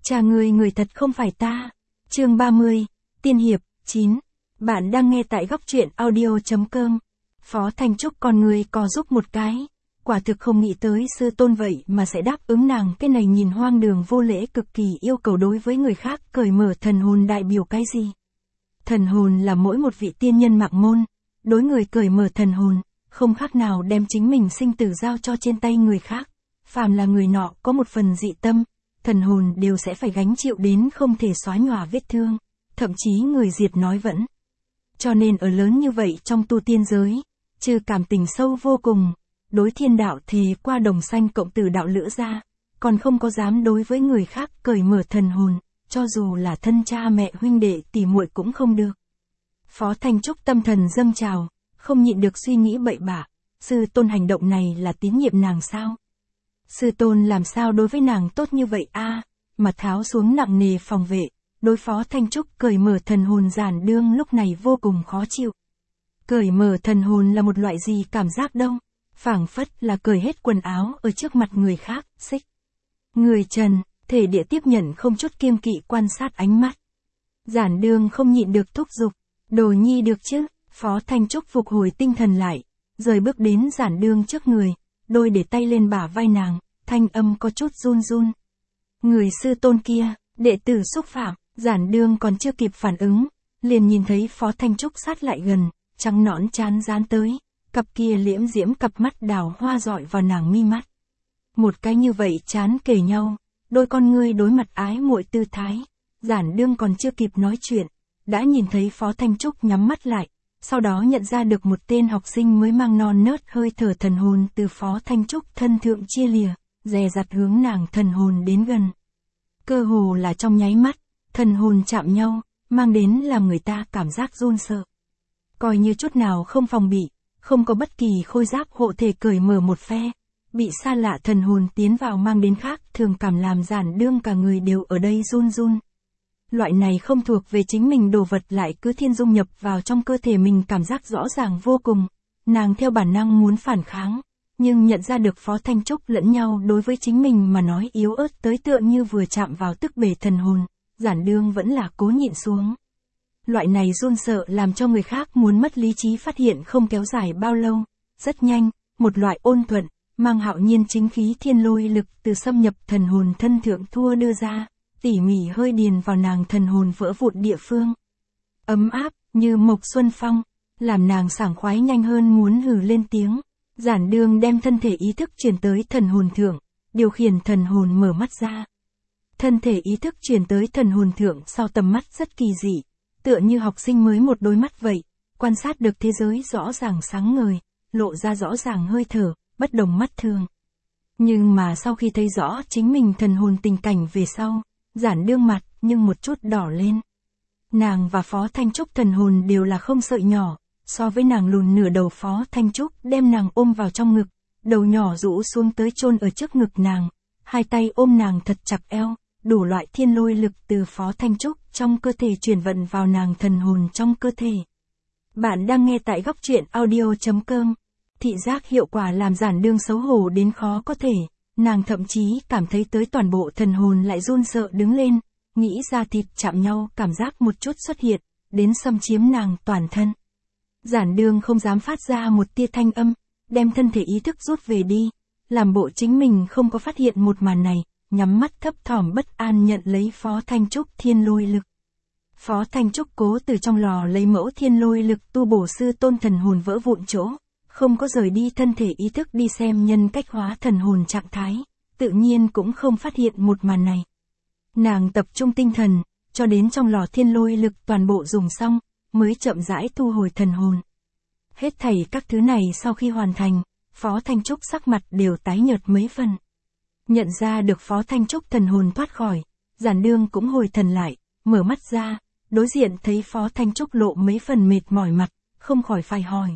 Cha ngươi người thật không phải ta. Chương 30, Tiên hiệp 9. Bạn đang nghe tại góc truyện audio.com. Phó Thanh Trúc con người co giúp một cái. Quả thực không nghĩ tới sư tôn vậy mà sẽ đáp ứng nàng cái này nhìn hoang đường vô lễ cực kỳ yêu cầu đối với người khác cởi mở thần hồn đại biểu cái gì. Thần hồn là mỗi một vị tiên nhân mạng môn, đối người cởi mở thần hồn, không khác nào đem chính mình sinh tử giao cho trên tay người khác. Phàm là người nọ có một phần dị tâm, thần hồn đều sẽ phải gánh chịu đến không thể xóa nhòa vết thương, thậm chí người diệt nói vẫn. Cho nên ở lớn như vậy trong tu tiên giới, trừ cảm tình sâu vô cùng, đối thiên đạo thề qua đồng sanh cộng tử đạo lữ ra, còn không có dám đối với người khác cởi mở thần hồn, cho dù là thân cha mẹ huynh đệ tỉ muội cũng không được. Phó Thanh Trúc tâm thần dâng trào, không nhịn được suy nghĩ bậy bạ, sư tôn hành động này là tín nhiệm nàng sao? Sư tôn làm sao đối với nàng tốt như vậy a? Mà tháo xuống nặng nề phòng vệ, đối phó Thanh Trúc cởi mở thần hồn Giản Đương lúc này vô cùng khó chịu. Cởi mở thần hồn là một loại gì cảm giác đâu? Phảng phất là cởi hết quần áo ở trước mặt người khác, xích. Người trần, thể địa tiếp nhận không chút kiêng kỵ quan sát ánh mắt. Giản Đương không nhịn được thúc giục, đồ nhi được chứ? Phó Thanh Trúc phục hồi tinh thần lại, rời bước đến Giản Đương trước người, đôi để tay lên bả vai nàng, thanh âm có chút run run. Người sư tôn kia, đệ tử xúc phạm. Giản Đương còn chưa kịp phản ứng, liền nhìn thấy Phó Thanh Trúc sát lại gần, trắng nõn trán dán tới, cặp kia liễm diễm cặp mắt đào hoa dọi vào nàng mi mắt. Một cái như vậy chán kề nhau, đôi con ngươi đối mặt ái muội tư thái. Giản Đương còn chưa kịp nói chuyện, đã nhìn thấy Phó Thanh Trúc nhắm mắt lại, sau đó nhận ra được một tên học sinh mới mang non nớt hơi thở thần hồn từ Phó Thanh Trúc thân thượng chia lìa, dè dặt hướng nàng thần hồn đến gần. Cơ hồ là trong nháy mắt, thần hồn chạm nhau, mang đến làm người ta cảm giác run sợ. Coi như chút nào không phòng bị, không có bất kỳ khôi giáp hộ thể cởi mở một phe, bị xa lạ thần hồn tiến vào mang đến khác thường cảm làm Giản Đương cả người đều ở đây run run. Loại này không thuộc về chính mình đồ vật lại cứ thiên dung nhập vào trong cơ thể mình cảm giác rõ ràng vô cùng. Nàng theo bản năng muốn phản kháng, nhưng nhận ra được Phó Thanh Trúc lẫn nhau đối với chính mình mà nói yếu ớt tới tựa như vừa chạm vào tức bể thần hồn, Giản Đương vẫn là cố nhịn xuống. Loại này run sợ làm cho người khác muốn mất lý trí phát hiện không kéo dài bao lâu, rất nhanh, một loại ôn thuận, mang hạo nhiên chính khí thiên lôi lực từ xâm nhập thần hồn thân thượng thua đưa ra, tỉ mỉ hơi điền vào nàng thần hồn vỡ vụn địa phương. Ấm áp, như mộc xuân phong, làm nàng sảng khoái nhanh hơn muốn hừ lên tiếng. Giản Đương đem thân thể ý thức chuyển tới thần hồn thượng, điều khiển thần hồn mở mắt ra. Thân thể ý thức chuyển tới thần hồn thượng sau tầm mắt rất kỳ dị, tựa như học sinh mới một đôi mắt vậy, quan sát được thế giới rõ ràng sáng ngời, lộ ra rõ ràng hơi thở, bất đồng mắt thường. Nhưng mà sau khi thấy rõ chính mình thần hồn tình cảnh về sau, Giản Đương mặt nhưng một chút đỏ lên. Nàng và Phó Thanh Trúc thần hồn đều là không sợi nhỏ, so với nàng lùn nửa đầu Phó Thanh Trúc đem nàng ôm vào trong ngực, đầu nhỏ rũ xuống tới chôn ở trước ngực nàng, hai tay ôm nàng thật chặt eo, đủ loại thiên lôi lực từ Phó Thanh Trúc trong cơ thể truyền vận vào nàng thần hồn trong cơ thể. Bạn đang nghe tại góc truyện audio.com. Thị giác hiệu quả làm Giản Đương xấu hổ đến khó có thể, nàng thậm chí cảm thấy tới toàn bộ thần hồn lại run sợ đứng lên, nghĩ ra thịt chạm nhau cảm giác một chút xuất hiện, đến xâm chiếm nàng toàn thân. Giản Đương không dám phát ra một tia thanh âm, đem thân thể ý thức rút về đi, làm bộ chính mình không có phát hiện một màn này, nhắm mắt thấp thỏm bất an nhận lấy Phó Thanh Trúc thiên lôi lực. Phó Thanh Trúc cố từ trong lò lấy mẫu thiên lôi lực tu bổ sư tôn thần hồn vỡ vụn chỗ, không có rời đi thân thể ý thức đi xem nhân cách hóa thần hồn trạng thái, tự nhiên cũng không phát hiện một màn này. Nàng tập trung tinh thần, cho đến trong lò thiên lôi lực toàn bộ dùng xong, mới chậm rãi thu hồi thần hồn. Hết thảy các thứ này sau khi hoàn thành, Phó Thanh Trúc sắc mặt đều tái nhợt mấy phần. Nhận ra được Phó Thanh Trúc thần hồn thoát khỏi, Giản Đương cũng hồi thần lại, mở mắt ra, đối diện thấy Phó Thanh Trúc lộ mấy phần mệt mỏi mặt, không khỏi phải hỏi.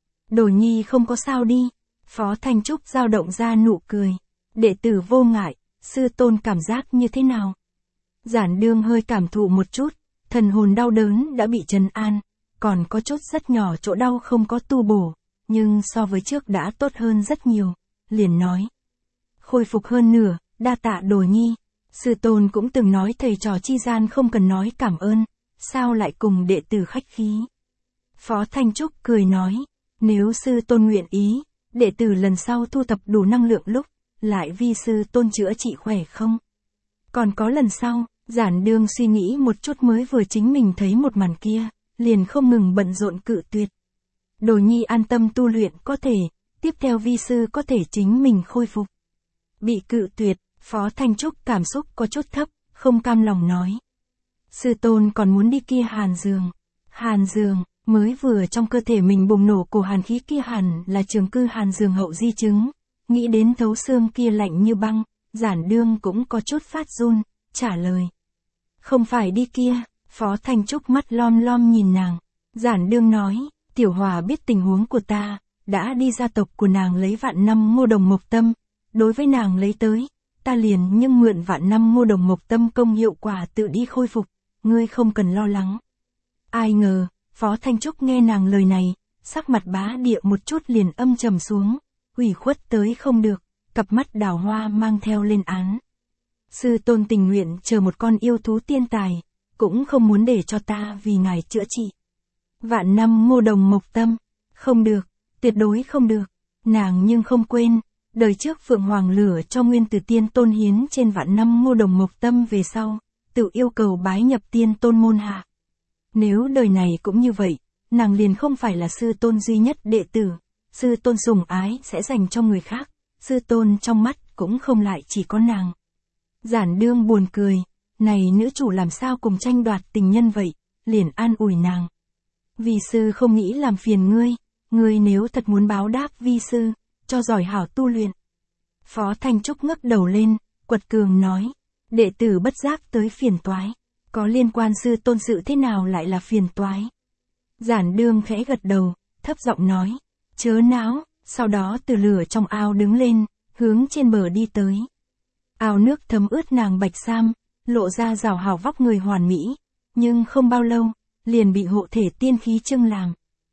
Đồ nhi không có sao đi. Phó Thanh Trúc dao động ra nụ cười. Đệ tử vô ngại, sư tôn cảm giác như thế nào? Giản Đương hơi cảm thụ một chút, thần hồn đau đớn đã bị trấn an, còn có chút rất nhỏ chỗ đau không có tu bổ, nhưng so với trước đã tốt hơn rất nhiều, liền nói. Khôi phục hơn nửa, đa tạ đồ nhi. Sư tôn cũng từng nói thầy trò chi gian không cần nói cảm ơn, sao lại cùng đệ tử khách khí. Phó Thanh Trúc cười nói, nếu sư tôn nguyện ý, đệ tử lần sau thu thập đủ năng lượng lúc, lại vi sư tôn chữa trị khỏe không? Còn có lần sau, Giản Đương suy nghĩ một chút mới vừa chính mình thấy một màn kia, liền không ngừng bận rộn cự tuyệt. Đồ nhi an tâm tu luyện có thể, tiếp theo vi sư có thể chính mình khôi phục. Bị cự tuyệt, Phó Thanh Trúc cảm xúc có chút thấp, không cam lòng nói. Sư tôn còn muốn đi kia Hàn Giường. Hàn Giường, mới vừa trong cơ thể mình bùng nổ cổ hàn khí kia hẳn là trường cư Hàn Giường hậu di chứng. Nghĩ đến thấu xương kia lạnh như băng, Giản Đương cũng có chút phát run, trả lời. Không phải đi kia, Phó Thanh Trúc mắt lom lom nhìn nàng. Giản Đương nói, Tiểu Hòa biết tình huống của ta, đã đi gia tộc của nàng lấy vạn năm ngô đồng mộc tâm. Đối với nàng lấy tới, ta liền nhưng mượn vạn năm ngô đồng mộc tâm công hiệu quả tự đi khôi phục, ngươi không cần lo lắng. Ai ngờ, Phó Thanh Trúc nghe nàng lời này, sắc mặt bá địa một chút liền âm trầm xuống, ủy khuất tới không được, cặp mắt đào hoa mang theo lên án. Sư tôn tình nguyện chờ một con yêu thú tiên tài, cũng không muốn để cho ta vì ngài chữa trị. Vạn năm ngô đồng mộc tâm, không được, tuyệt đối không được, nàng nhưng không quên, đời trước Phượng Hoàng lửa cho Nguyên Tử Tiên Tôn hiến trên vạn năm ngô đồng mộc tâm về sau, tự yêu cầu bái nhập Tiên Tôn môn hạ. Nếu đời này cũng như vậy, nàng liền không phải là sư tôn duy nhất đệ tử, sư tôn sủng ái sẽ dành cho người khác, sư tôn trong mắt cũng không lại chỉ có nàng. Giản Đương buồn cười, này nữ chủ làm sao cùng tranh đoạt tình nhân vậy, liền an ủi nàng. Vi sư không nghĩ làm phiền ngươi nếu thật muốn báo đáp vi sư, cho giỏi hảo tu luyện. Phó Thanh Trúc ngước đầu lên, quật cường nói, đệ tử bất giác tới phiền toái, có liên quan sư tôn sự thế nào lại là phiền toái. Giản Đương khẽ gật đầu, thấp giọng nói, chớ náo, sau đó từ lửa trong ao đứng lên, hướng trên bờ đi tới. Ao nước thấm ướt nàng bạch sam, lộ ra rào hào vóc người hoàn mỹ, nhưng không bao lâu, liền bị hộ thể tiên khí chưng làm.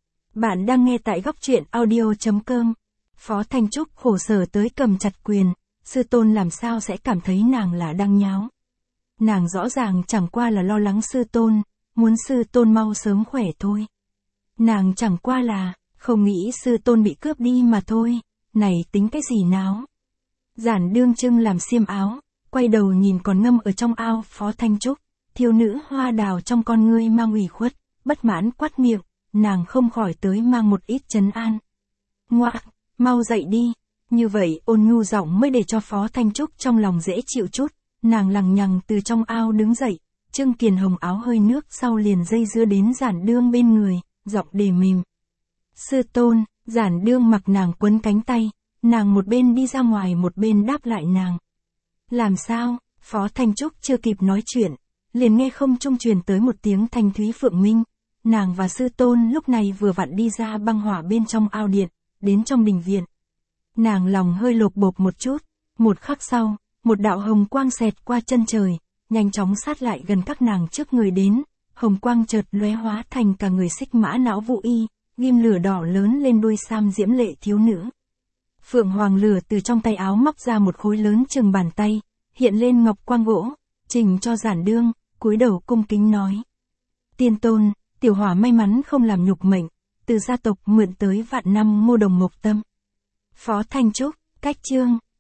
Bạn đang nghe tại góc truyện audio.com. Phó Thanh Trúc khổ sở tới cầm chặt quyền, sư tôn làm sao sẽ cảm thấy nàng là đang nháo. Nàng rõ ràng chẳng qua là lo lắng sư tôn, muốn sư tôn mau sớm khỏe thôi. Nàng chẳng qua là, không nghĩ sư tôn bị cướp đi mà thôi, này tính cái gì náo. Giản Đương trưng làm xiêm áo, quay đầu nhìn còn ngâm ở trong ao Phó Thanh Trúc, thiếu nữ hoa đào trong con ngươi mang ủy khuất, bất mãn quát miệng, nàng không khỏi tới mang một ít trấn an. Ngoạ, mau dậy đi, như vậy ôn nhu giọng mới để cho Phó Thanh Trúc trong lòng dễ chịu chút, nàng lằng nhằng từ trong ao đứng dậy, trưng kiền hồng áo hơi nước sau liền dây dưa đến Giản Đương bên người, giọng đề mềm. Sư tôn, Giản Đương mặc nàng quấn cánh tay, nàng một bên đi ra ngoài một bên đáp lại nàng. Làm sao, Phó Thanh Trúc chưa kịp nói chuyện, liền nghe không trung truyền tới một tiếng thanh thúy phượng minh, nàng và sư tôn lúc này vừa vặn đi ra băng hỏa bên trong ao điện, đến trong đình viện. Nàng lòng hơi lột bột một chút, một khắc sau, một đạo hồng quang xẹt qua chân trời, nhanh chóng sát lại gần các nàng trước người đến, hồng quang chợt lóe hóa thành cả người xích mã não vũ y, ghim lửa đỏ lớn lên đuôi sam diễm lệ thiếu nữ. Phượng Hoàng lửa từ trong tay áo móc ra một khối lớn chừng bàn tay, hiện lên ngọc quang gỗ, trình cho Giản Đương, cúi đầu cung kính nói. Tiên Tôn, Tiểu Hỏa may mắn không làm nhục mệnh, từ gia tộc mượn tới vạn năm ngô đồng mộc tâm. Phó Thanh Trúc, cách chương.